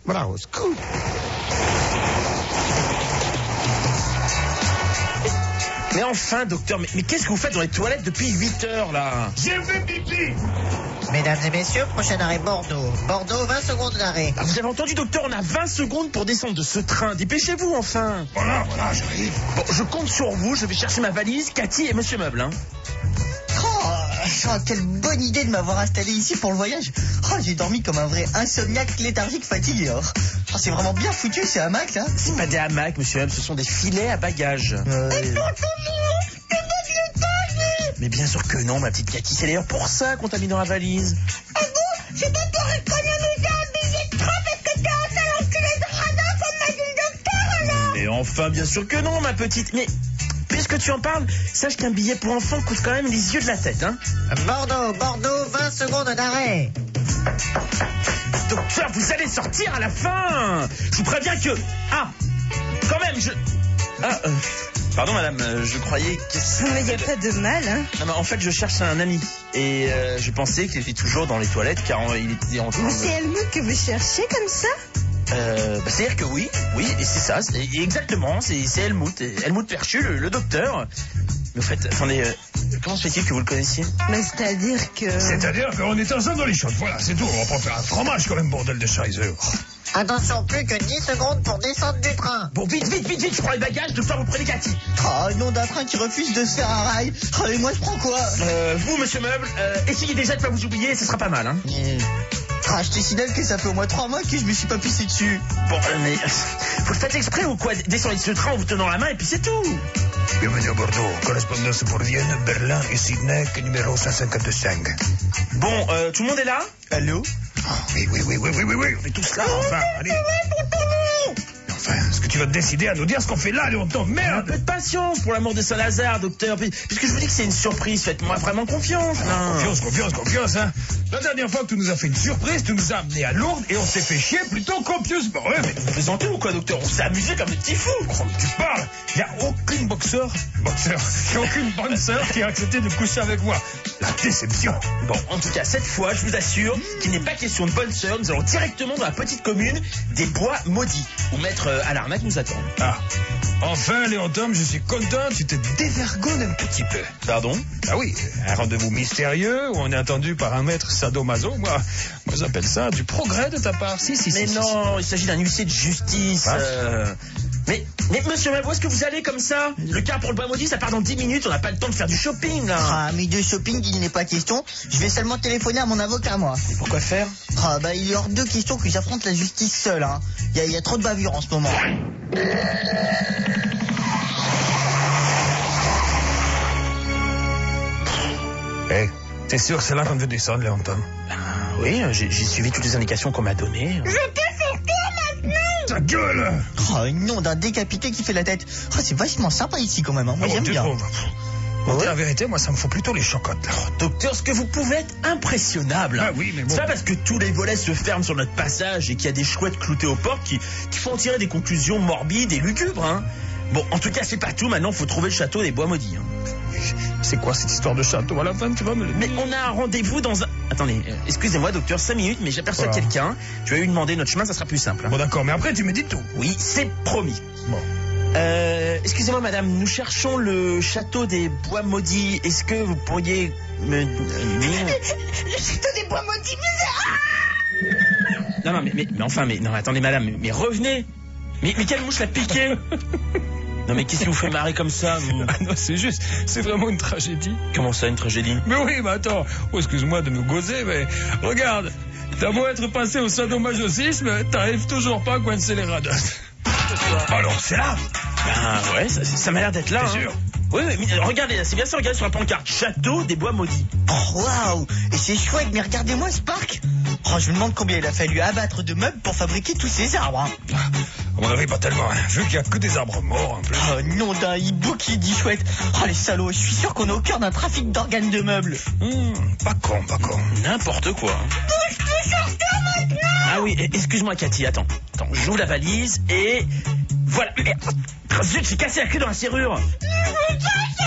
Bravo, scoop. Mais enfin, docteur, mais qu'est-ce que vous faites dans les toilettes depuis 8 heures, là? J'ai fait pipi. Mesdames et messieurs, prochain arrêt Bordeaux. Bordeaux, 20 secondes d'arrêt. Ah, vous avez entendu, docteur, on a 20 secondes pour descendre de ce train. Dépêchez-vous, enfin. Voilà, j'arrive. Bon, je compte sur vous, je vais chercher ma valise, Cathy et Monsieur Meuble, hein. Oh, quelle bonne idée de m'avoir installé ici pour le voyage. Oh, j'ai dormi comme un vrai insomniaque léthargique fatigué. Oh, c'est vraiment bien foutu ces hamacs là. C'est pas des hamacs, Monsieur Meuble, ce sont des filets à bagages. Mais bien sûr que non, ma petite Cathy, c'est d'ailleurs pour ça qu'on t'a mis dans la valise. Ah bon? C'est pas pour économiser un billet de train parce que t'es un sale enculé de radin comme m'a dit le docteur alors? Mais enfin, bien sûr que non, ma petite. Mais puisque tu en parles, sache qu'un billet pour enfant coûte quand même les yeux de la tête, hein. Bordeaux, 20 secondes d'arrêt. Docteur, vous allez sortir à la fin. Je vous préviens que... Ah, quand même, Pardon madame, je croyais que... Mais y a pas de mal, hein. Non, mais en fait, je cherche un ami. Et je pensais qu'il était toujours dans les toilettes car il était en train Mais de... c'est Helmut que vous cherchez comme ça? C'est-à-dire que oui, et c'est ça, exactement, c'est Helmut Perchu, le docteur. Mais en fait, attendez, comment se fait-il que vous le connaissiez? Mais c'est-à-dire que... C'est-à-dire qu'on est ensemble dans les choses. Voilà, c'est tout. On va pas faire un fromage quand même, bordel de Scheiser. Attention, plus que 10 secondes pour descendre du train. Bon, vite, je prends les bagages, docteur, vous prenez Cathy. Oh, nom d'un train qui refuse de se faire un rail. Oh, et moi je prends quoi? Vous, Monsieur Meuble, essayez déjà de pas vous oublier, ce sera pas mal, hein. Je te signale que ça fait au moins 3 mois que je me suis pas pissé dessus. Bon, mais vous le faites exprès ou quoi? Descendez de ce train en vous tenant la main et puis c'est tout. Bienvenue à Bordeaux. Correspondance pour Vienne, Berlin et Sydney, numéro 155. Bon, tout le monde est là? Allô? Oui, on est tous là, enfin, allez. Enfin, est-ce que tu vas te décider à nous dire ce qu'on fait là, Léonton? Un Merde! peu de patience pour l'amour de Saint-Lazare, docteur. Puisque je vous dis que c'est une surprise, faites-moi vraiment confiance. Confiance, hein. La dernière fois que tu nous as fait une surprise, tu nous as amenés à Lourdes et on s'est fait chier plutôt copieusement. Ouais, mais Vous plaisantez ou quoi, docteur? On s'est amusé comme des petits fous. tu parles. Il n'y a aucune il n'y a aucune bonne sœur qui a accepté de coucher avec moi. La déception. Bon, en tout cas, cette fois, je vous assure qu'il n'est pas question de bonne sœur. Nous allons directement dans la petite commune des Bois Maudits, où maître Alarnac nous attend. Ah. Enfin, Léonton, je suis content, tu te dévergonnes un petit peu. Pardon? Ah oui, un rendez-vous mystérieux où on est attendu par un maître sadomaso. Moi j'appelle ça du progrès de ta part. Si. Mais non, il s'agit d'un huissier de justice. Mais monsieur Meuble, où est-ce que vous allez comme ça? Le car pour le Bois Maudit, ça part dans 10 minutes, on n'a pas le temps de faire du shopping, là. Ah, mais de shopping, il n'est pas question. Je vais seulement téléphoner à mon avocat, moi. Et pourquoi faire? Il est hors de question que j'affronte la justice seule, hein. Il y a trop de bavures en ce moment. Hey, t'es sûr que c'est là qu'on veut descendre, Léonton? Oui, j'ai suivi toutes les indications qu'on m'a données. Je peux sortir maintenant? Ta gueule! Oh, nom d'un décapité qui fait la tête. Oh, c'est vachement sympa ici quand même, hein. Moi j'aime bien. La vérité, moi ça me fout plutôt les chocottes, là. Docteur, ce que vous pouvez être impressionnable. Ah oui, mais bon. C'est pas parce que tous les volets se ferment sur notre passage et qu'il y a des chouettes cloutées aux portes qui font tirer des conclusions morbides et lugubres, hein. Bon, en tout cas, c'est pas tout. Maintenant, faut trouver le château des Bois Maudits, hein. C'est quoi cette histoire de château? À la fin, tu vas me le dire. Mais on a un rendez-vous dans un... Attendez, excusez-moi, docteur, 5 minutes, mais j'aperçois quelqu'un. Je vais lui demander notre chemin, ça sera plus simple, hein. Bon, d'accord, mais après, tu me dis tout. Oui, c'est promis. Bon. Excusez-moi, madame, nous cherchons le château des Bois Maudits. Est-ce que vous pourriez me dire... Le château des Bois Maudits, Non, mais attendez, madame, mais revenez. Mais quelle mouche l'a piqué? Non, mais qu'est-ce qui vous fait marrer comme ça, vous? Ah non, c'est vraiment une tragédie. Comment ça, une tragédie? Mais oui, mais attends, excuse-moi de nous gauzer, mais regarde, t'as beau être passé au sadomasochisme, t'arrives toujours pas à coincer les radins. Alors, c'est là? Ben ouais, ça m'a l'air d'être là. T'es hein. sûr? Oui, mais regardez, c'est bien ça, regardez sur la pancarte. Château des Bois Maudits. Oh, waouh! Et c'est chouette, mais regardez-moi ce parc! Oh, je me demande combien il a fallu abattre de meubles pour fabriquer tous ces arbres, hein. À mon avis, pas tellement, hein, vu qu'il y a que des arbres morts, en plus. Oh, nom d'un hibou qui dit chouette. Oh, les salauds, je suis sûr qu'on est au cœur d'un trafic d'organes de meubles. Pas con. N'importe quoi. je peux sortir maintenant? Ah oui, excuse-moi, Cathy, attends, j'ouvre la valise et... Voilà. Zut, j'ai cassé la clé dans la serrure. Mais ça,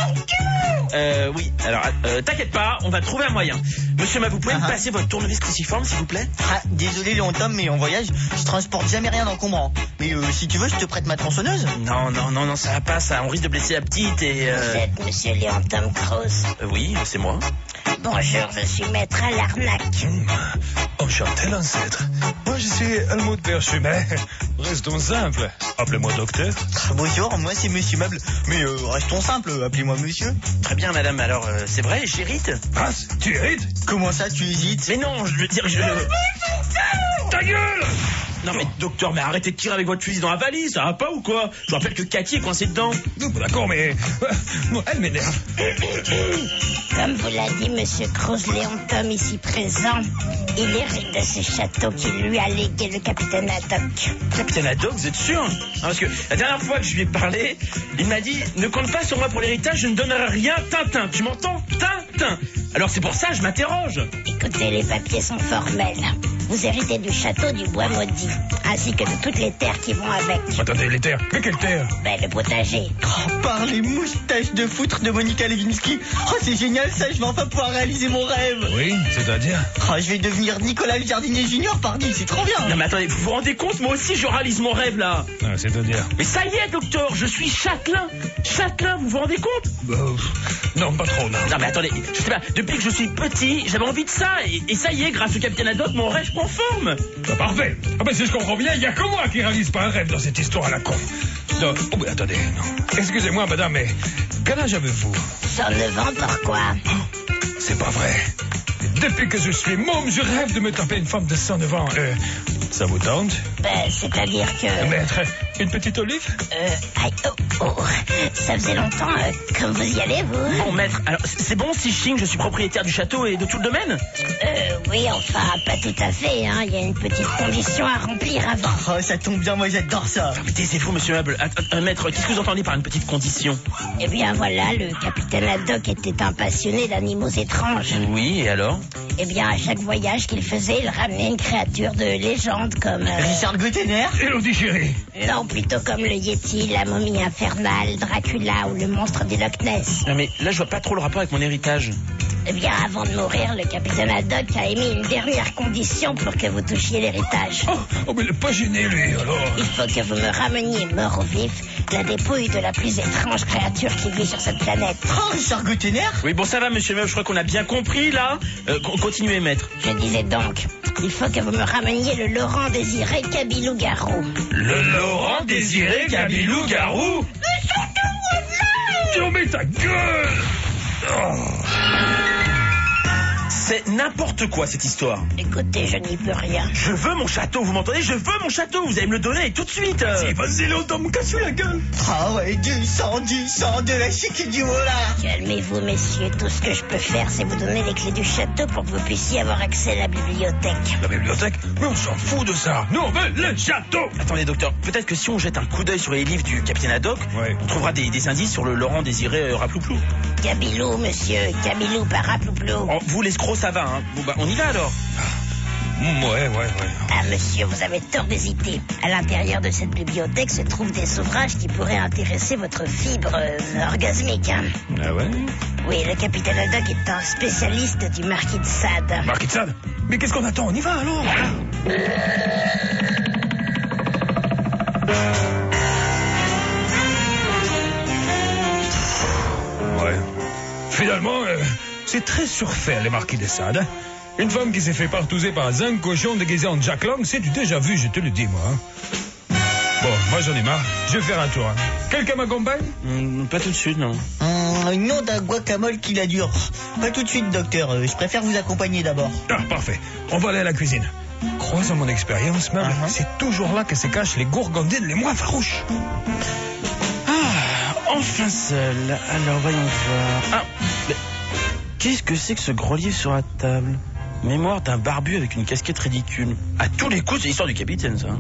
Oui, alors, t'inquiète pas, on va trouver un moyen. Monsieur Ma, vous pouvez me passer votre tournevis cruciforme, s'il vous plaît? Ah, désolé Léon Tom, mais en voyage, je transporte jamais rien d'encombrant. Mais si tu veux, je te prête ma tronçonneuse. Non, ça va pas, ça. On risque de blesser la petite et... Vous êtes monsieur Léon Tom Cross? Oui, c'est moi. Bonjour, je suis maître à l'arnaque. Enchanté, l'ancêtre. Moi, je suis Helmut Verschumet. Restons simples. Appelez-moi docteur. Bonjour, moi c'est Monsieur Meuble. Mais restons simples, appelez-moi monsieur. Très bien, madame. Alors, c'est vrai, j'hérite? Ah, tu hérites? Comment ça, tu hésites? Mais non, je veux dire, Ta gueule! Non mais docteur, mais arrêtez de tirer avec votre fusil dans la valise, ça va pas ou quoi? Je vous rappelle que Cathy est coincée dedans. D'accord, mais... elle m'énerve. Comme vous l'a dit monsieur Cross, Léon Tom ici présent, il hérite de ce château qui lui a légué le capitaine Haddock. Capitaine Haddock, vous êtes sûr? Parce que la dernière fois que je lui ai parlé, il m'a dit « Ne compte pas sur moi pour l'héritage, je ne donnerai rien, Tintin. » Tu m'entends? Tintin. Alors c'est pour ça je m'interroge. Écoutez, les papiers sont formels. Vous héritez du château du Bois Maudit, ainsi que de toutes les terres qui vont avec. Attendez, les terres? Mais quelles terres? Ben, le potager. Par les moustaches de foutre de Monica Lewinsky. Oh, c'est génial ça, je vais enfin pouvoir réaliser mon rêve. Oui, c'est-à-dire? Oh, je vais devenir Nicolas le jardinier junior, pardon, c'est trop bien. Non mais attendez, vous vous rendez compte? Moi aussi je réalise mon rêve là. Ah, c'est-à-dire? Mais ça y est docteur, je suis châtelain. Châtelain, vous vous rendez compte? Non, pas trop, non. Non mais attendez, je sais pas, depuis que je suis petit, j'avais envie de ça. Et ça y est, grâce au capitaine Haddock, mon rêve prend forme. Ah, parfait. Ah ben si je comprends bien, il n'y a que moi qui réalise pas un rêve dans cette histoire à la con. Non, oh, mais attendez, non. Excusez-moi, madame, mais quel âge avez-vous? 109 ans, pourquoi? C'est pas vrai. Depuis que je suis môme, je rêve de me taper une femme de 109 ans. Ça vous tente? Ben, c'est-à-dire que... Maître, une petite olive? Ça faisait longtemps, comme vous y allez, vous? Bon maître, alors c'est bon si je signe, je suis propriétaire du château et de tout le domaine? Oui, enfin, pas tout à fait, hein. Il y a une petite condition à remplir avant. Oh, ça tombe bien, moi j'adore ça. Mais taisez-vous, monsieur Meuble. Maître, qu'est-ce que vous entendez par une petite condition? Eh bien, voilà, le capitaine Haddock était un passionné d'animaux étranges. Oui, et alors? Eh bien, à chaque voyage qu'il faisait, il ramenait une créature de légende comme... Richard Gottener? Elodie chérie. Non, plutôt comme le Yeti, la momie infernale, Dracula ou le monstre du Loch Ness. Non mais là je vois pas trop le rapport avec mon héritage. Eh bien, avant de mourir, le capitaine Haddock a émis une dernière condition pour que vous touchiez l'héritage. Oh, mais il n'est pas gêné, lui, alors. Il faut que vous me rameniez mort ou vif la dépouille de la plus étrange créature qui vit sur cette planète. Oh, Richard Gottener? Oui, bon ça va, monsieur Meuble, je crois qu'on a bien compris là. Continuez, maître. Je disais donc, il faut que vous me rameniez le Laurent Désiré Cabilou-Garou. Le Laurent Désiré Cabilou-Garou? Oh, mais ta gueule! C'est n'importe quoi cette histoire. Écoutez, je n'y peux rien. Je veux mon château, vous m'entendez? Je veux mon château, vous allez me le donner tout de suite. Si, vas-y, l'autre, me casse la gueule. Ah ouais, du sang, de la chic du voilà. Calmez-vous, messieurs. Tout ce que je peux faire, c'est vous donner les clés du château pour que vous puissiez avoir accès à la bibliothèque. La bibliothèque? Mais on s'en fout de ça. Nous, on veut le château. Attendez, docteur, peut-être que si on jette un coup d'œil sur les livres du capitaine Haddock, ouais, on trouvera des indices sur le Laurent Désiré Raplouplou. Cabilou, monsieur. Cabilou par Raplouplou. Oh, vous, l'escroc, ça va, hein. Bon, bah, on y va alors. Ouais. Ah, monsieur, vous avez tort d'hésiter. À l'intérieur de cette bibliothèque se trouvent des ouvrages qui pourraient intéresser votre fibre orgasmique. Hein. Ah ouais? Oui, le capitaine Haddock est un spécialiste du Marquis de Sade. Marquis de Sade? Mais qu'est-ce qu'on attend? On y va alors? Ouais. Finalement, c'est très surfait, les Marquis de Sade. Hein? Une femme qui s'est fait partouzer par un cochon déguisé en Jack Long, c'est du déjà vu, je te le dis, moi. Hein. Bon, moi j'en ai marre. Je vais faire un tour. Hein. Quelqu'un m'accompagne? Pas tout de suite, non. Non, d'un guacamole qui la dure. Pas tout de suite, docteur. Je préfère vous accompagner d'abord. Ah, parfait. On va aller à la cuisine. Croise à mon expérience, même, c'est toujours là que se cachent les gourgandines les moins farouches. Enfin seul. Alors, voyons voir. Mais qu'est-ce que c'est que ce gros livre sur la table? Mémoire d'un barbu avec une casquette ridicule. À tous les coups, c'est l'histoire du capitaine, ça.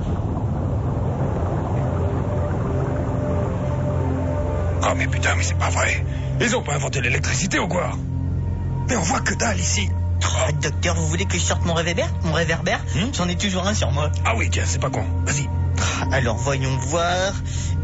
Oh, mais putain, mais c'est pas vrai. Ils ont pas inventé l'électricité ou quoi? Mais on voit que dalle ici. Oh, docteur, vous voulez que je sorte mon réverbère? J'en ai toujours un sur moi. Ah oui, tiens, c'est pas con. Vas-y. Alors, voyons voir. Et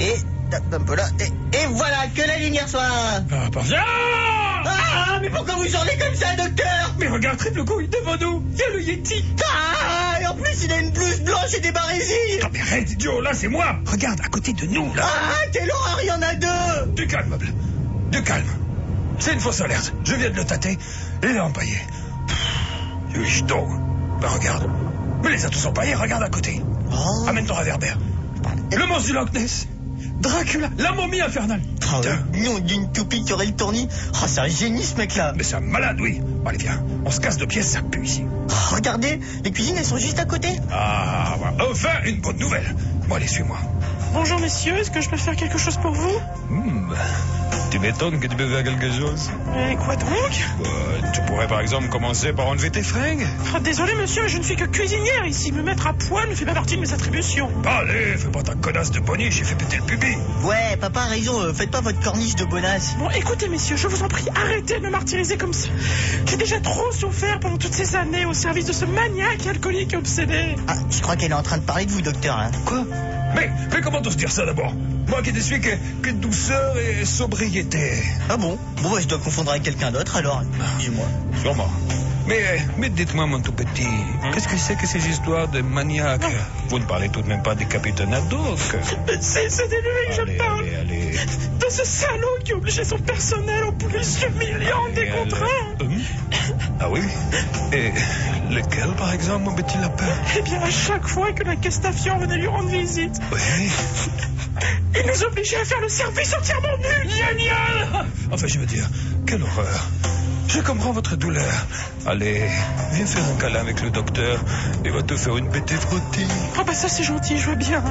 un peu là. Et voilà, que la lumière soit... Ah, parfait. Ah, mais pourquoi vous hurlez comme ça, docteur? Mais regarde, triple couille, devant nous, il y a le Yeti. Ah, et en plus, il a une blouse blanche et des barésies. Ah, mais arrête, idiot, là, c'est moi. Regarde, à côté de nous, là. Ah, quelle horreur, il y en a deux. Du calme, Meuble. Du calme. C'est une fausse alerte. Je viens de le tâter. Il est empaillé. Du jeton. Ben, regarde. Mais les atouts sont empaillés, regarde à côté. Oh. Amène ton réverbère. Le monstre du Loch Ness. Dracula, la momie infernale. Ah, Putain. nom d'une toupie qui aurait le tournis. Ah, c'est un génie, ce mec-là. Mais c'est un malade, oui. Bon, allez, viens. On se casse de pièces, ça pue ici. Oh, regardez, les cuisines, elles sont juste à côté. Ah, voilà. Enfin, une bonne nouvelle. Bon, allez, suis-moi. Bonjour messieurs, est-ce que je peux faire quelque chose pour vous? Tu m'étonnes que tu peux faire quelque chose. Et quoi donc? Tu pourrais, par exemple, commencer par enlever tes fringues. Oh, désolé monsieur, je ne suis que cuisinière ici. Me mettre à poil ne fait pas partie de mes attributions. Allez, fais pas ta connasse de bonnie, j'ai fait péter le pubis. Ouais, papa a raison, faites pas votre corniche de bonasse. Bon, écoutez messieurs, je vous en prie, arrêtez de me martyriser comme ça. J'ai déjà trop souffert pendant toutes ces années au service de ce maniaque alcoolique obsédé. Ah, je crois qu'elle est en train de parler de vous, docteur, là. Quoi? Mais comment t'oses dire ça d'abord? Moi qui ne suis que douceur et sobriété. Ah bon? Bon, bah, je dois confondre avec quelqu'un d'autre, alors. Dis-moi. Sûrement. Mais dites-moi, mon tout petit, qu'est-ce que c'est que ces histoires de maniaques? Vous ne parlez tout de même pas des capitaines Haddock. C'est de lui que je parle. Allez. De ce salaud qui obligeait son personnel au plus humiliant des contraintes. Ah oui? Et lequel, par exemple, mon petit lapin? Eh bien, à chaque fois que la Castafiore venait lui rendre visite, Oui. il nous obligeait à faire le service entièrement nu. Génial! Enfin, je veux dire, quelle horreur. Je comprends votre douleur. Allez, viens faire un câlin avec le docteur. Il va te faire une pété frottée. Oh bah ça c'est gentil, je veux bien.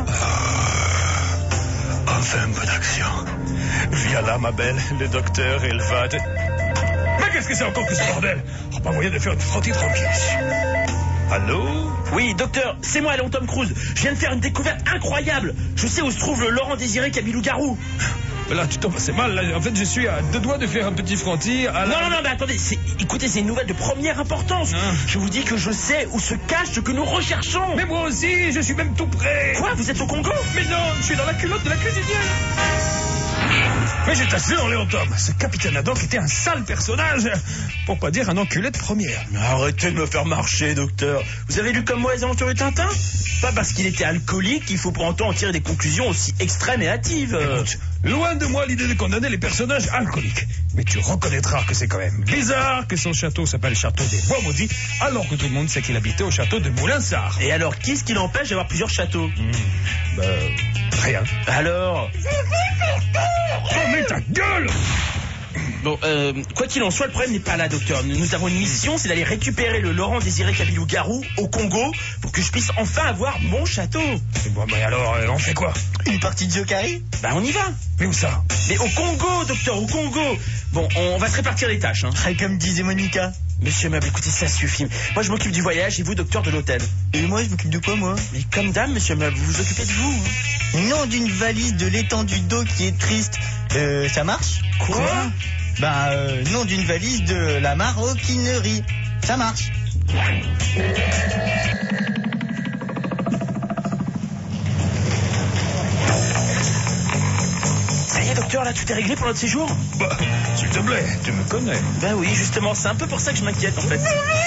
Enfin, bonne action. Viens là, ma belle, le docteur, il va te... Mais qu'est-ce que c'est encore que ce bordel? Oh, pas moyen de faire une frottée tranquille. Allô? Oui, docteur, c'est moi, Léon Tom Cruise. Je viens de faire une découverte incroyable. Je sais où se trouve le Laurent Désiré Kabilou-Garou. Là, tu tombes assez mal. Là, en fait, je suis à 2 doigts de faire un petit frottis à la... Non, mais attendez, écoutez, c'est une nouvelle de première importance. Je vous dis que je sais où se cache ce que nous recherchons. Mais moi aussi, je suis même tout prêt. Quoi, vous êtes au Congo? Mais non, je suis dans la culotte de la cuisinière. Mais je t'assure, Léon Tom, ce capitaine Haddock était un sale personnage, pour pas dire un enculé de première. Mais arrêtez de me faire marcher, docteur. Vous avez lu comme moi les aventures de Tintin? Pas parce qu'il était alcoolique qu'il faut pour autant en tirer des conclusions aussi extrêmes et hâtives. Écoute, loin de moi l'idée de condamner les personnages alcooliques. Mais tu reconnaîtras que c'est quand même bizarre que son château s'appelle Château des Bois Maudits, alors que tout le monde sait qu'il habitait au château de Moulinsart. Et alors, qu'est-ce qui l'empêche d'avoir plusieurs châteaux? Rien. Alors? Oh, mais ta gueule! Bon, quoi qu'il en soit, le problème n'est pas là, docteur. Nous avons une mission, c'est d'aller récupérer le Laurent Désiré Kabilou-Garou au Congo pour que je puisse enfin avoir mon château. Bon, mais alors, on fait quoi? Une partie de Jokari? Bah, on y va. Mais où ça? Mais au Congo, docteur, au Congo. Bon, on va se répartir les tâches, hein. Ah, comme disait Monica. Monsieur Meuble, écoutez, ça suffit. Moi, je m'occupe du voyage et vous, docteur, de l'hôtel. Et moi, je m'occupe de quoi, moi? Mais comme dame, monsieur Meuble, vous vous occupez de vous, hein. Nom d'une valise de l'étendue d'eau qui est triste. Ça marche? Quoi? Bah, nom d'une valise de la maroquinerie. Ça marche. Ça y est, docteur, là, tout est réglé pour notre séjour? Bah, s'il te plaît, tu me connais. Bah oui, justement, c'est un peu pour ça que je m'inquiète, en fait.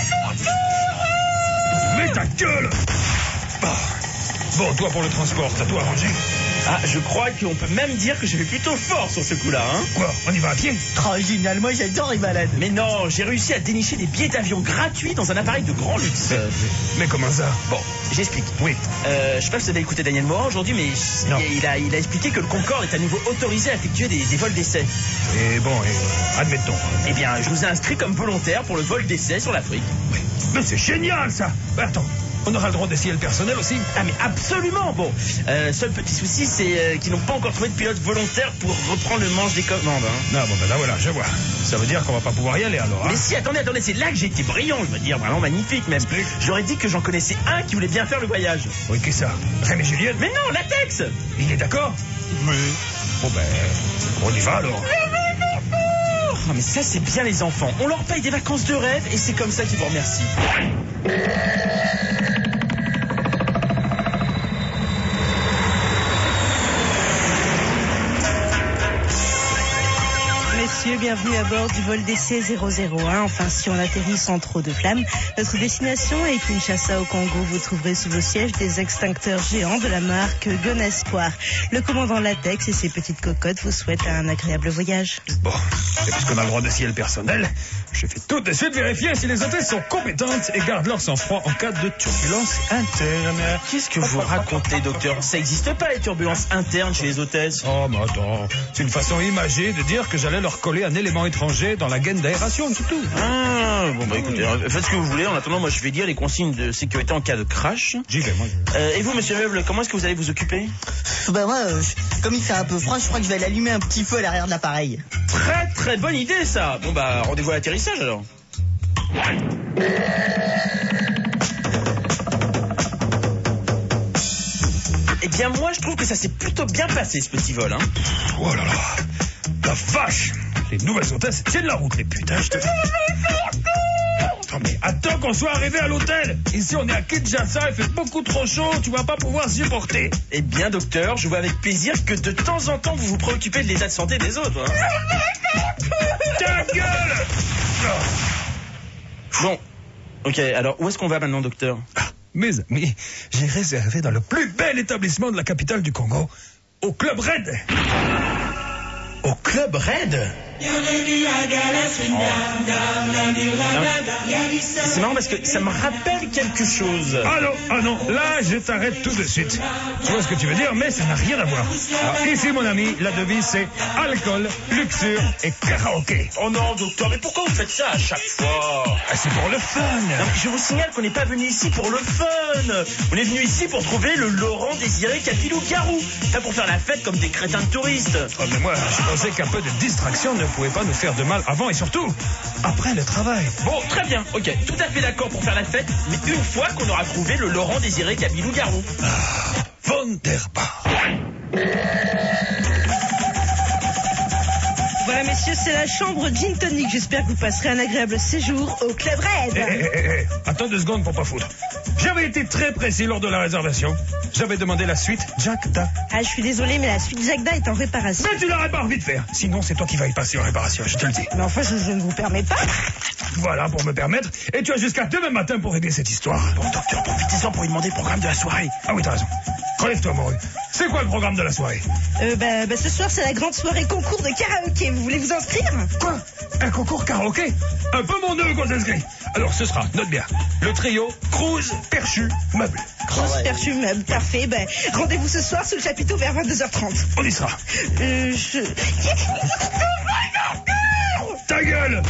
Mais ta gueule! Bah. Bon, toi pour le transport, t'as tout arrangé? Ah, je crois qu'on peut même dire que j'ai fait plutôt fort sur ce coup-là, hein. Quoi? On y va à pied? Oh, génial, moi j'adore les balades. Mais non, j'ai réussi à dénicher des billets d'avion gratuits dans un appareil de grand luxe. Mais comment ça? Bon, j'explique. Oui. Je sais pas si vous avez écouté Daniel Morin aujourd'hui, mais Non. il a expliqué que le Concorde est à nouveau autorisé à effectuer des vols d'essai. Et bon, admettons. Eh bien, je vous ai inscrit comme volontaire pour le vol d'essai sur l'Afrique. Mais c'est génial ça! Bah, attends, on aura le droit d'essayer le personnel aussi? Ah mais absolument. Bon, seul petit souci, c'est qu'ils n'ont pas encore trouvé de pilote volontaire pour reprendre le manche des commandes, hein. Non, bon, ben là voilà, je vois. Ça veut dire qu'on va pas pouvoir y aller alors, hein? Mais si, attendez, c'est là que j'ai été brillant, je veux dire, vraiment magnifique même. Explique. J'aurais dit que j'en connaissais un qui voulait bien faire le voyage. Oui, qu'est-ce que ça? Rémi Julienne? Mais non, latex. Il est d'accord? Oui. Bon ben, on y va alors. Oh, mais ça, c'est bien les enfants. On leur paye des vacances de rêve et c'est comme ça qu'ils vous remercient. messieurs, bienvenue à bord du vol DC-001. Enfin, si on atterrit sans trop de flammes. Notre destination est Kinshasa au Congo. Vous trouverez sous vos sièges des extincteurs géants de la marque Gun Espoir. Le commandant Latex et ses petites cocottes vous souhaitent un agréable voyage. Bon, et puisqu'on a le droit de scier le personnel, je vais tout de suite vérifier si les hôtesses sont compétentes et gardent leur sang-froid en cas de turbulence interne. Qu'est-ce que vous racontez, docteur? Ça n'existe pas, les turbulences internes chez les hôtesses. Oh, mais attends, c'est une façon imagée de dire que j'allais leur coller un élément étranger dans la gaine d'aération, c'est tout. Ah, bon bah écoutez, faites ce que vous voulez. En attendant, moi je vais lire les consignes de sécurité en cas de crash. J'y vais, moi. Et vous, monsieur Meuble, comment est-ce que vous allez vous occuper? Bah moi, comme il fait un peu froid, je crois que je vais aller allumer un petit feu à l'arrière de l'appareil. Très très bonne idée, ça. Bon bah, rendez-vous à l'atterrissage alors. Eh bien moi, je trouve que ça s'est plutôt bien passé, ce petit vol, hein. Oh là là, la vache. Les nouvelles hôtesses tiennent la route, les putains, je te... Attends, mais attends qu'on soit arrivé à l'hôtel. Ici, on est à Kinshasa, il fait beaucoup trop chaud, tu vas pas pouvoir supporter. Eh bien, docteur, je vois avec plaisir que de temps en temps, vous vous préoccupez de l'état de santé des autres, hein. Ta gueule! Bon, ok, alors où est-ce qu'on va maintenant, docteur? Mes amis, j'ai réservé dans le plus bel établissement de la capitale du Congo, au Club Red. Au Club Red? C'est marrant parce que ça me rappelle quelque chose. Ah non, là je t'arrête tout de suite. Tu vois ce que tu veux dire, mais ça n'a rien à voir. Alors, ici mon ami, la devise c'est alcool, luxure et karaoké. Oh non, docteur, mais pourquoi vous faites ça à chaque fois? Ah, c'est pour le fun. Non, je vous signale qu'on n'est pas venu ici pour le fun. On est venu ici pour trouver le Laurent Désiré Kabila-Garou. Pas pour faire la fête comme des crétins de touristes. Oh, mais moi, je pensais qu'un peu de distraction ne pouvait pas nous faire de mal avant et surtout après le travail. Bon, très bien, ok, tout à fait d'accord pour faire la fête, mais une fois qu'on aura trouvé le Laurent Désiré Kabila-Garou. Wunderbar. Voilà, messieurs, c'est la chambre Gin Tonic. J'espère que vous passerez un agréable séjour au Club Red. Attends 2 secondes pour pas foutre. J'avais été très précis lors de la réservation. J'avais demandé la suite Jack Da. Ah, je suis désolé, mais la suite Jack Da est en réparation. Mais tu la répares vite faire. Sinon, c'est toi qui vas y passer en réparation, je te le dis. Mais enfin, je ne vous permets pas. Voilà, pour me permettre. Et tu as jusqu'à demain matin pour régler cette histoire. Bon, docteur, profitez-en pour lui demander le programme de la soirée. Ah oui, t'as raison. Relève-toi, Maurice. C'est quoi le programme de la soirée? Ce soir, c'est la grande soirée concours de karaoké. Vous voulez vous inscrire? Quoi? Un concours karaoké? Un peu mon neveu qu'on s'inscrit. Alors, ce sera, note bien, le trio Cruz, Perchu, Meuble. Grosse perçue meuble, parfait. Rendez-vous ce soir sous le chapiteau vers 22h30. On y sera. Ta gueule!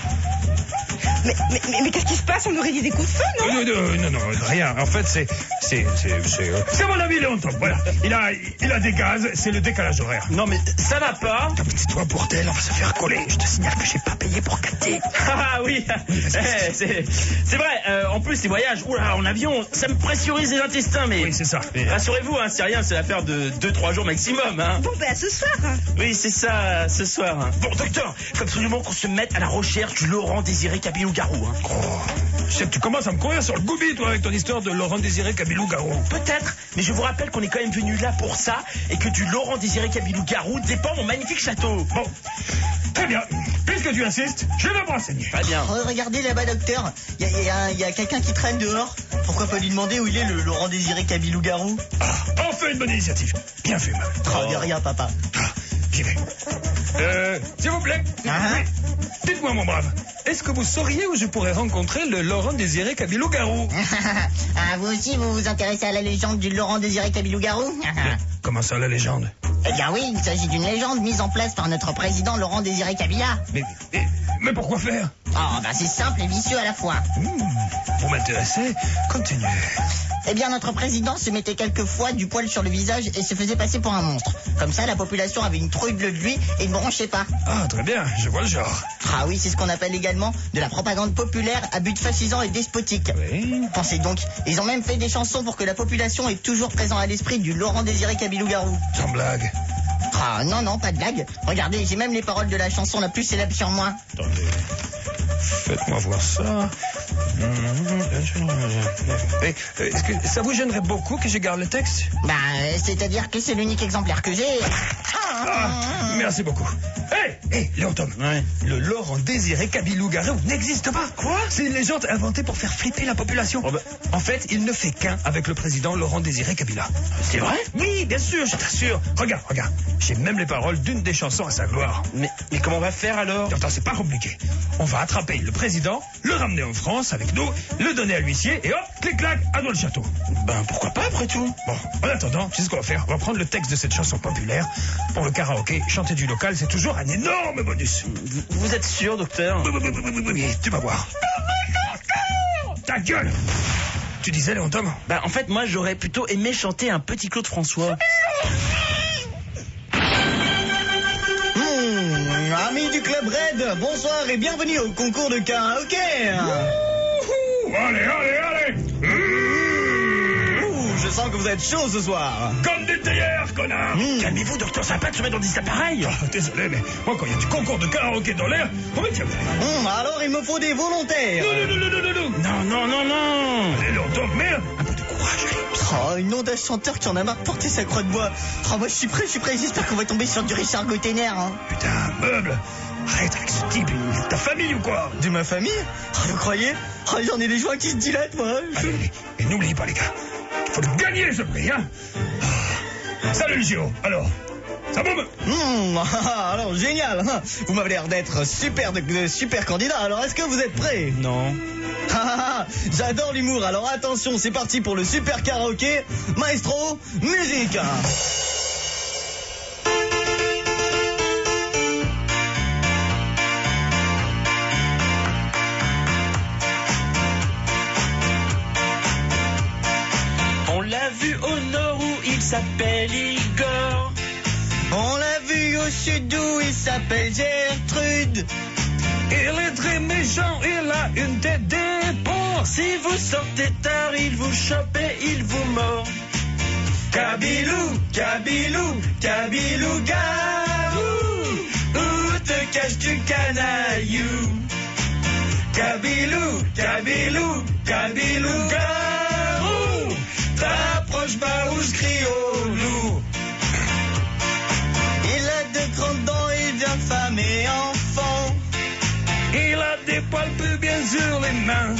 Mais qu'est-ce qui se passe? On aurait dit des coups de feu, non? Non, rien. En fait, c'est mon ami Léonton, voilà. Il a des gaz, c'est le décalage horaire. Non, mais ça va pas. C'est toi, bordel, on va se faire coller. Je te signale que j'ai pas payé pour capter. Ah oui, c'est vrai. En plus, les voyages en avion, ça me pressurise les intestins, mais... Oui, c'est ça. Rassurez-vous, hein, c'est rien, c'est l'affaire de 2-3 jours maximum. Hein. Bon, à ce soir. Oui, c'est ça, ce soir. Hein. Bon, docteur, il faut absolument qu'on se mette à la recherche du Laurent Désiré Kabila-Garou. Hein. Oh, je sais que tu commences à me courir sur le goubi, toi, avec ton histoire de Laurent Désiré Kabila-Garou. Peut-être, mais je vous rappelle qu'on est quand même venu là pour ça et que du Laurent Désiré Kabila-Garou dépend mon magnifique château. Bon, très bien. Puisque tu insistes, je vais me renseigner. Très bien. Regardez là-bas, docteur. Il y a quelqu'un qui traîne dehors. Pourquoi pas lui demander où il est, le Laurent Désiré Kabila-Garou? Enfin une bonne initiative. Bien fait, Meuble. Oh, de rien, papa. J'y vais. S'il vous plaît. Oui. Dites-moi, mon brave, est-ce que vous sauriez où je pourrais rencontrer le Laurent Désiré Kabila-Garou? Ah, vous aussi, vous vous intéressez à la légende du Laurent Désiré Kabila-Garou? Comment ça, la légende? Eh bien oui, il s'agit d'une légende mise en place par notre président Laurent Désiré Kabila. Mais pourquoi faire? Oh, c'est simple et vicieux à la fois. Vous m'intéressez? Continuez. Eh bien, notre président se mettait quelquefois du poil sur le visage et se faisait passer pour un monstre. Comme ça, la population avait une trouille bleue de lui et ne bronchait pas. Ah, très bien, je vois le genre. Ah oui, c'est ce qu'on appelle également de la propagande populaire à but fascisant et despotique. Oui. Pensez donc, ils ont même fait des chansons pour que la population ait toujours présent à l'esprit du Laurent Désiré Kabila-Garou. Sans blague. Ah non, pas de blague. Regardez, j'ai même les paroles de la chanson la plus célèbre sur moi. Attendez. Faites-moi voir ça. Est-ce que ça vous gênerait beaucoup que je garde le texte? C'est-à-dire que c'est l'unique exemplaire que j'ai. Ah Merci beaucoup. Hé, Léon Tom. Ouais. Le Laurent Désiré Kabila-Garou n'existe pas. Quoi? C'est une légende inventée pour faire flipper la population. Oh bah. En fait, il ne fait qu'un avec le président Laurent Désiré Kabila. C'est vrai? Oui, bien sûr, je t'assure. Regarde. J'ai même les paroles d'une des chansons à sa gloire. Mais comment on va faire alors? Attends, c'est pas compliqué. On va attraper le président, le ramener en France avec nous, le donner à l'huissier et hop, clic-clac, à nous le château. Ben pourquoi pas après tout? Bon, en attendant, tu sais ce qu'on va faire? On va prendre le texte de cette chanson populaire. Pour le karaoké, chanter du local, c'est toujours un énorme bonus. Vous êtes sûr, docteur? Oui, tu vas voir. Ta gueule! Tu disais, Léon Tom? Ben en fait, moi j'aurais plutôt aimé chanter un petit Claude François. Amis du Club Red, bonsoir et bienvenue au concours de karaoké. Allez! Je sens que vous êtes chaud ce soir. Comme des théières, connard! Calmez-vous, docteur, ça va pas de se mettre dans des appareils. Désolé, mais moi, quand il y a du concours de karaoké dans l'air, on va dire. Alors il me faut des volontaires. Non. Allez, Léon Tom, merde! Un peu de courage, allez. Oh, une audace chanteur qui en a marre de porter sa croix de bois. Oh, moi je suis prêt. J'espère qu'on va tomber sur du Richard Gottener. Putain, meuble! Arrête avec ce type, il est ta famille ou quoi? De ma famille? Vous croyez? J'en ai des joints qui se dilatent, moi. Allez, et n'oubliez pas, les gars, il faut le gagner, ce prix, hein? Salut, le Giro, alors, ça bombe? Alors, génial. Vous m'avez l'air d'être super candidat. Alors, est-ce que vous êtes prêts? Non. J'adore l'humour. Alors, attention, c'est parti pour le super karaoké. Maestro, musique. On l'a vu au nord où il s'appelle Igor. On l'a vu au sud où il s'appelle Gertrude. Il est très méchant, il a une tête d'éponge. Si vous sortez tard, il vous chope et il vous mord. Kabilou, Kabilou-Garou, où te caches-tu, canaillou? Kabilou, Kabilou-Garou, t'approches pas ou je crie au loup. Il a de grandes dents et bien femme et enfant. Il a des poils pubiens sur les mains.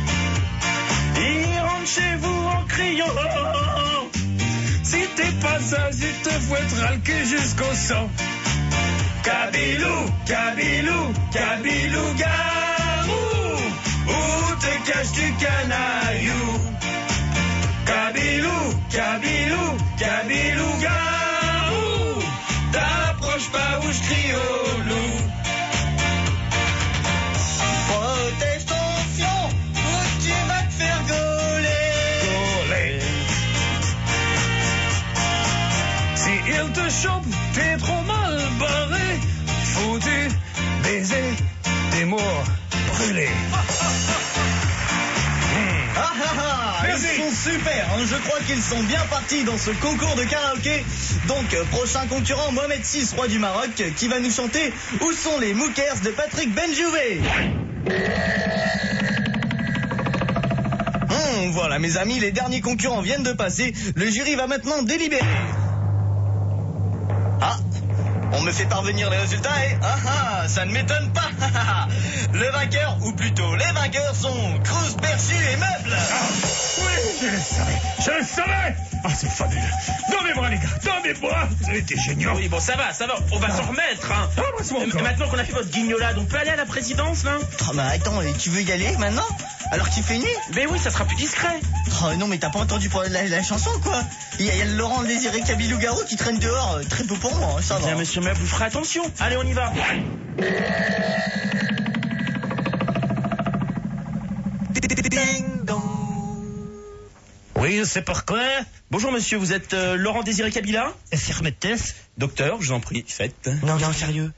Il rentre chez vous en criant. Si t'es pas sage, il te fouettera le cul jusqu'au sang. Kabilou, Kabilou-Garou, où te caches-tu, canaillou? Kabilou, Kabilou-Garou, t'approches pas ou je crie au loup. Protège ton fion ou tu vas te faire gauler. Si il te chope, t'es trop mal barré. Foutu, baiser, des morts brûlés. Ils sont super, je crois qu'ils sont bien partis dans ce concours de karaoké. Donc, prochain concurrent, Mohamed VI, roi du Maroc, qui va nous chanter Où sont les Mookers de Patrick Benjoué. Voilà, mes amis, les derniers concurrents viennent de passer. Le jury va maintenant délibérer. On me fait parvenir les résultats et... ça ne m'étonne pas. Le vainqueur, ou plutôt les vainqueurs, sont Cruz, Berchu et Meuble. Oui, je le savais! C'est fabuleux. Dans mes bras, les gars, dans mes bras. Vous avez été géniaux. Oui, bon, ça va. On va s'en remettre, hein. Embrasse-moi encore. Maintenant qu'on a fait votre guignolade, on peut aller à la présidence, là? Mais attends, tu veux y aller maintenant? Alors qu'il fait nuit? Ben oui, ça sera plus discret. Non, mais t'as pas entendu la chanson, quoi? Il y a le Laurent Désiré Kabila-Garou qui traîne dehors, très peu pour moi, ça va. Bien, monsieur Meuble, vous ferez attention. Allez, on y va. Ding dong. Oui, c'est pourquoi? Bonjour, monsieur, vous êtes Laurent Désiré Kabila? Fermetes. Docteur, je vous en prie, faites. Non, sérieux.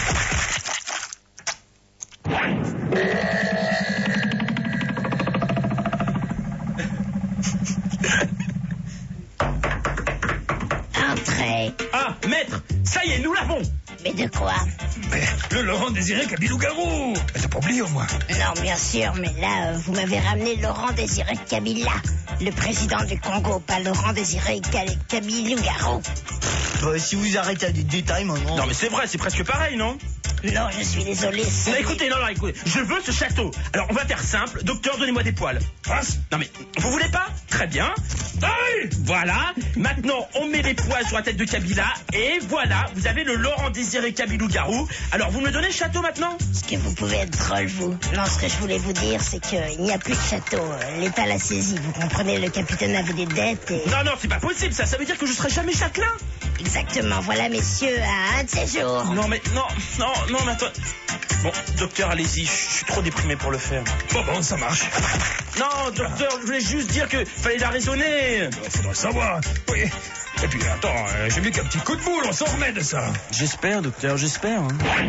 Entrez. Ah, maître, ça y est, nous l'avons. Mais de quoi? Mais le Laurent Désiré Kabila-Garou. T'as pas oublié, au moins? Non, bien sûr, mais là, vous m'avez ramené Laurent Désiré Kabila. Le président du Congo, pas Laurent Désiré Kabila-Garou. Si vous arrêtez à des détails maintenant. Non mais c'est vrai, c'est presque pareil, non? Non, je suis désolé. Non, écoutez, je veux ce château. Alors on va faire simple, docteur, donnez-moi des poils. Non mais, vous voulez pas? Très bien. Allez, voilà, maintenant on met les poils sur la tête de Kabila, et voilà, vous avez le Laurent Désiré Kabila-Garou. Alors vous me donnez le château maintenant? Est-ce que vous pouvez être drôle, vous? Non, ce que je voulais vous dire, c'est qu'il n'y a plus de château. L'État l'a saisi, vous comprenez, le capitaine avait des dettes et... Non, c'est pas possible, ça veut dire que je serai jamais châtelain. Exactement, voilà, messieurs, à un de ces jours. Non, mais attends. Bon, docteur, allez-y, je suis trop déprimé pour le faire. Bon, ça marche. Non, docteur, je voulais juste dire que fallait la raisonner. Faudra savoir. Oui. Et puis, attends, j'ai mis qu'un petit coup de boule, on s'en remet de ça. J'espère, docteur, j'espère.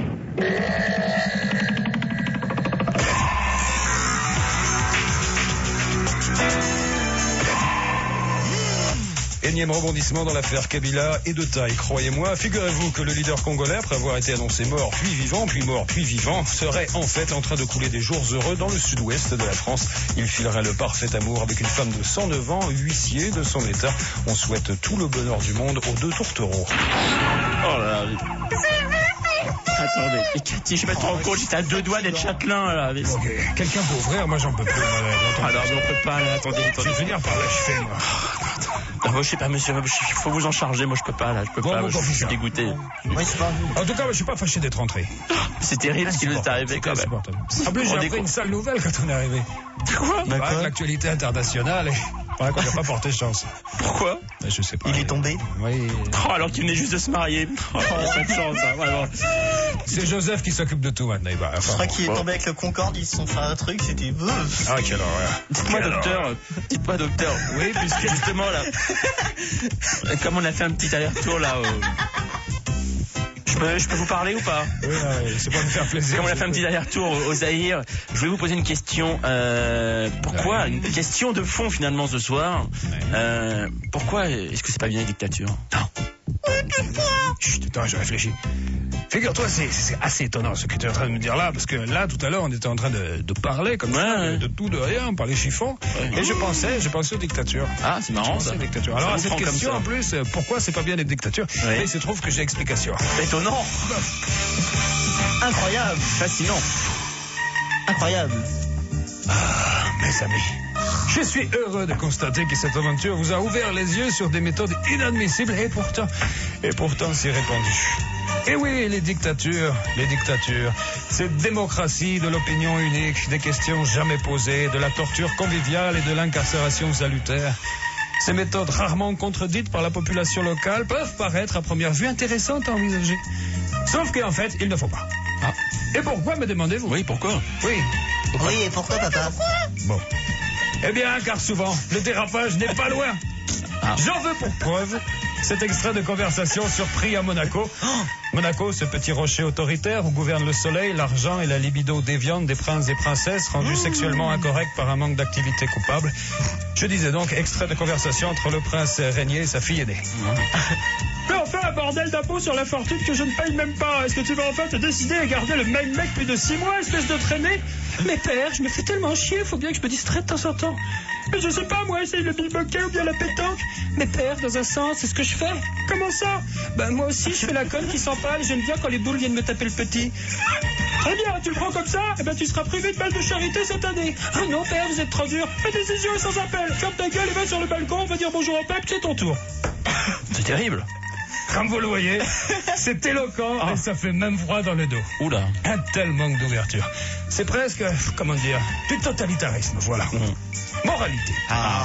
Énième rebondissement dans l'affaire Kabila et de taille, croyez-moi. Figurez-vous que le leader congolais, après avoir été annoncé mort puis vivant, serait en fait en train de couler des jours heureux dans le sud-ouest de la France. Il filerait le parfait amour avec une femme de 109 ans, huissier de son état. On souhaite tout le bonheur du monde aux deux tourtereaux. Oh là là. Attendez, Cathy, je me rends compte, j'étais à 2 doigts d'être châtelain là. Mais... Ok, quelqu'un peut ouvrir, moi j'en peux plus. Alors on peut pas, là, attendez. Je vais finir par l'achever, moi. Non, moi je sais pas, monsieur, il faut vous en charger, moi je peux pas là, je suis dégoûté. Oui, c'est pas vous. En tout cas, je suis pas fâché d'être rentré. C'est terrible ce qui nous est arrivé quand même. En plus, j'ai appris une sale nouvelle quand on est arrivé. Quoi? L'actualité internationale, qu'on n'a pas porté chance. Pourquoi? Je sais pas. Il est tombé. Oui. Alors qu'il venait juste de se marier. Cette chance, hein, vraiment. C'est Joseph qui s'occupe de tout maintenant. Je crois qu'il est tombé avec le Concorde, ils se sont fait un truc, c'était... Ah, quelle horreur. Dites-moi, docteur. Oui, puisque justement, là, comme on a fait un petit aller-retour, là, je peux vous parler ou pas? Oui, c'est pas me faire plaisir. Comme on a fait un petit aller-retour au Zaïre, je voulais vous poser une question. Pourquoi? Une question de fond, finalement, ce soir. Pourquoi est-ce que c'est pas bien la dictature? Non. Chut, attends, je réfléchis. Figure-toi, c'est assez étonnant ce que tu es en train de me dire là, parce que là, tout à l'heure, on était en train de parler comme ça, de tout, de rien, on parlait chiffon, et je pensais aux dictatures. Ah, c'est marrant, ça. Dictatures. Alors, à cette question, en plus, pourquoi c'est pas bien les dictatures? Et il se trouve que j'ai explication. Étonnant. Incroyable. Fascinant. Incroyable. Ah, mes amis. Je suis heureux de constater que cette aventure vous a ouvert les yeux sur des méthodes inadmissibles et pourtant si répandues. Et oui, les dictatures, cette démocratie de l'opinion unique, des questions jamais posées, de la torture conviviale et de l'incarcération salutaire. Ces méthodes rarement contredites par la population locale peuvent paraître à première vue intéressantes à envisager. Sauf qu'en fait, il ne faut pas. Ah. Et pourquoi, me demandez-vous? Oui, pourquoi? Oui, et pourquoi, papa? Bon. Eh bien, car souvent, le dérapage n'est pas loin. J'en veux pour preuve cet extrait de conversation surpris à Monaco. Monaco, ce petit rocher autoritaire où gouverne le soleil, l'argent et la libido déviante des princes et princesses rendus sexuellement incorrects par un manque d'activité coupable. Je disais donc extrait de conversation entre le prince régnier et sa fille aînée. Mais enfin, un bordel d'impôt sur la fortune que je ne paye même pas. Est-ce que tu vas enfin te décider à garder le même mec plus de 6 mois, espèce de traînée? Mais père, je me fais tellement chier, faut bien que je me distraie de temps en temps. Mais je sais pas, moi, essaye le bilboquet ou bien la pétanque. Mais père, dans un sens, c'est ce que je fais. Comment ça? Ben moi aussi, je fais la conne qui s'empale, j'aime bien quand les boules viennent me taper le petit. Très bien, tu le prends comme ça, eh ben tu seras privé de balle de charité cette année. Ah non, père, vous êtes trop dur. Ma décision est sans appel. Ferme ta gueule et va sur le balcon, on va dire bonjour au peuple, c'est ton tour. C'est terrible. Comme vous le voyez, c'est éloquent et ça fait même froid dans le dos. Oula. Un tel manque d'ouverture. C'est presque, comment dire, du totalitarisme, voilà. Moralité.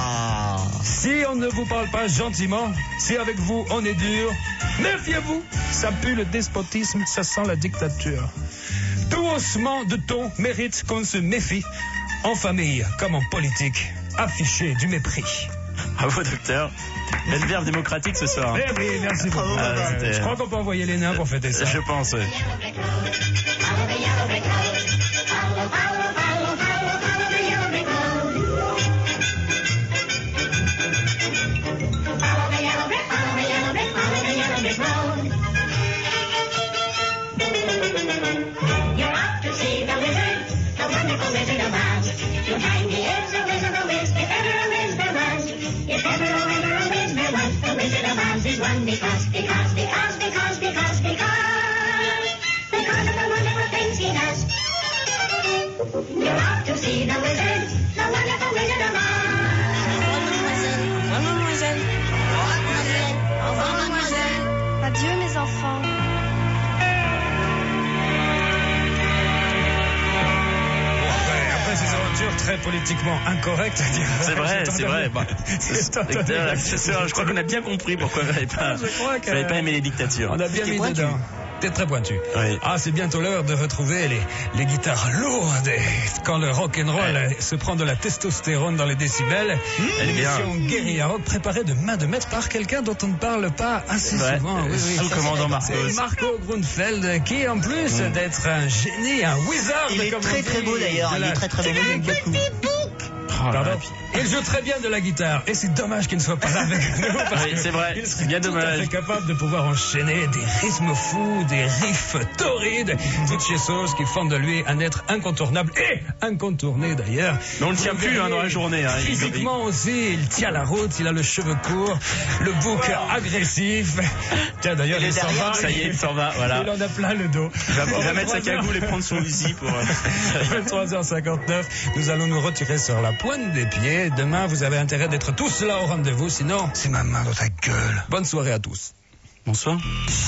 Si on ne vous parle pas gentiment, si avec vous on est dur, méfiez-vous, ça pue le despotisme, ça sent la dictature. Tout haussement de ton mérite qu'on se méfie, en famille comme en politique, afficher du mépris. Bravo, docteur. Belle verve démocratique ce soir. Eh oui, merci beaucoup. Je crois qu'on peut envoyer les nains pour fêter ça. Je pense, oui. is one because of the wonderful things he does. You ought to see the wizard, the wonderful Wizard of Oz. Adieu mes enfants. Après ces aventures très politiquement incorrectes, à dire. C'est vrai. Bah, je crois qu'on a bien compris pourquoi vous n'avez pas aimé les dictatures. On a bien mis dedans. T'es très pointu. Oui. Ah, c'est bientôt l'heure de retrouver les guitares lourdes. Quand le rock'n'roll se prend de la testostérone dans les décibels, l'émission Guérilla Rock préparée de main de maître par quelqu'un dont on ne parle pas assez souvent. Oui, le commandant Marcos. C'est Marco Grunfeld qui, en plus d'être un génie, un wizard. Il est très très beau d'ailleurs. Il est très très beau. Pardon. Il joue très bien de la guitare et c'est dommage qu'il ne soit pas là avec nous. Oui, c'est vrai. Il serait bien dommage. Il est capable de pouvoir enchaîner des rythmes fous, des riffs torrides, toutes ces choses qui font de lui un être incontournable et incontourné d'ailleurs. Mais on ne le tient plus dans la journée. Physiquement aussi, il tient la route, il a le cheveu court, le bouc agressif. Tiens d'ailleurs, il s'en va. Ça y est, il s'en va. Voilà. Il en a plein le dos. Il va mettre sa cagoule et prendre son Uzi pour. 23h59, nous allons nous retirer sur la pointe des pieds. Demain, vous avez intérêt d'être tous là au rendez-vous, sinon, c'est ma main dans ta gueule. Bonne soirée à tous. Bonsoir.